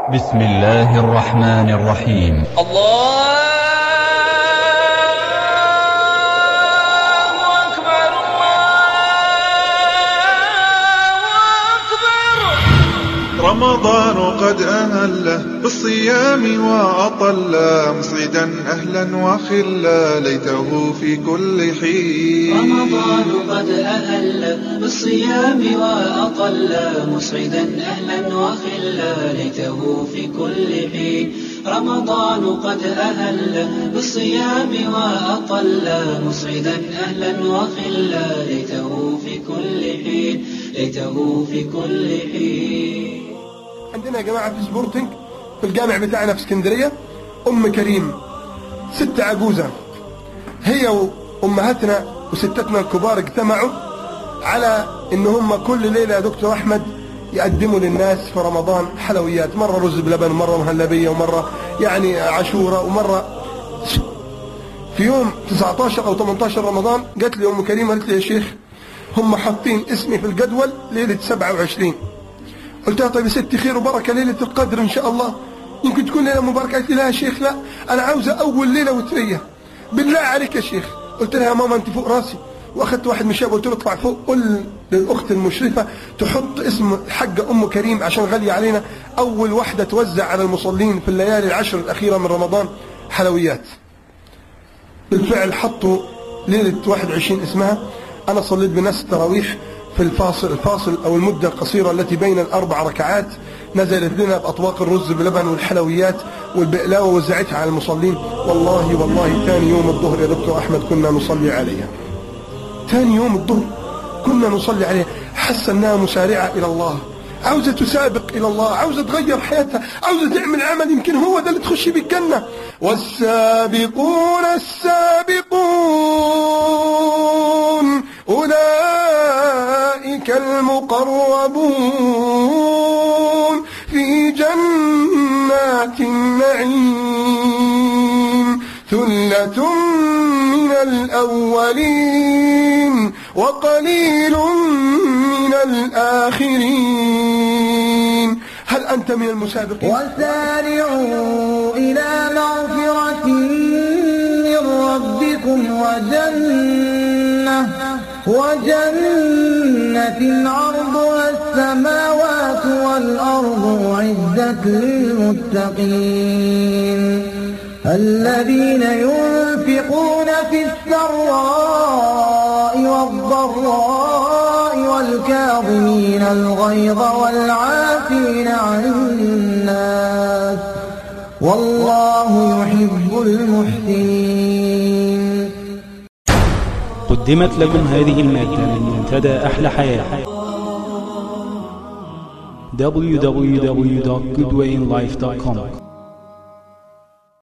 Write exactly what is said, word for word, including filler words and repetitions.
بسم الله الرحمن الرحيم. الله أكبر الله أكبر. رمضان قد أهله بالصيام وأطله، مسعدا أهلا وخلا ليته في كل حين. رمضان قد أهل بالصيام وأطل، مسعدا أهلا وخلا ليته في كل حين. رمضان قد أهل بالصيام وأطل، مسعدا أهلا وخلا ليته في كل حين، ليته في كل حين. عندنا يا جماعة في سبورتنج في الجامع بتاعنا في اسكندرية أم كريم ست عجوزة، هي وأمهاتنا وستتنا الكبار اجتمعوا على إن هم كل ليلة يا دكتور أحمد يقدموا للناس في رمضان حلويات، مرة رز بلبن ومرة مهلبية ومرة يعني عاشورة ومرة. في يوم تسعة عشر أو ثمانية عشر رمضان جات لي أم كريم قالت لي يا شيخ هم حاطين اسمي في الجدول ليلة سبعة وعشرين. قلت لها طيب يا ستي خير وبركة ليلة القدر إن شاء الله، يمكن تكون ليلة مباركة. قالت لي لا يا شيخ لا، أنا عاوزة أول ليلة وترية بالله عليك يا شيخ. قلت لها يا ماما أنت فوق راسي، وأخذت واحد من الشباب قلت له اطلع فوق قل للأخت المشرفة تحط اسم الحاجة أم كريم عشان غالية علينا، أول واحدة توزع على المصلين في الليالي العشر الأخيرة من رمضان حلويات. بالفعل حطوا ليلة واحد وعشرين اسمها. أنا صليت بناس التراويح في الفاصل الفاصل أو المدة القصيرة التي بين الأربع ركعات، نزلت لنا بأطواق الرز باللبن والحلويات والبقلاوة ووزعتها على المصلين. والله والله ثاني يوم الظهر يا دكتور أحمد كنا نصلي عليها، ثاني يوم الظهر كنا نصلي عليها. حس أنها مسارعة إلى الله، عاوزة تسابق إلى الله، عاوزة تغير حياتها، عاوزة تعمل عمل يمكن هو ده اللي تخشي بالجنة. والسابقون السابقون أولئك المقربون في جنات النعيم، ثلة من الأولين وقليل من الآخرين. هل أنت من المسابقين؟ وسارعوا إلى مغفرة من ربكم وجنة وجنة عرضها السماوات والأرض أعدت للمتقين، الذين ينفقون في السراء والضراء والكاظمين الغيظ والعافين عن الناس، والله يحب المحسنين. قدمت لكم هذه المادة من منتدى أحلى حياة دبليو دبليو دبليو دوت جود واي إن لايف دوت كوم.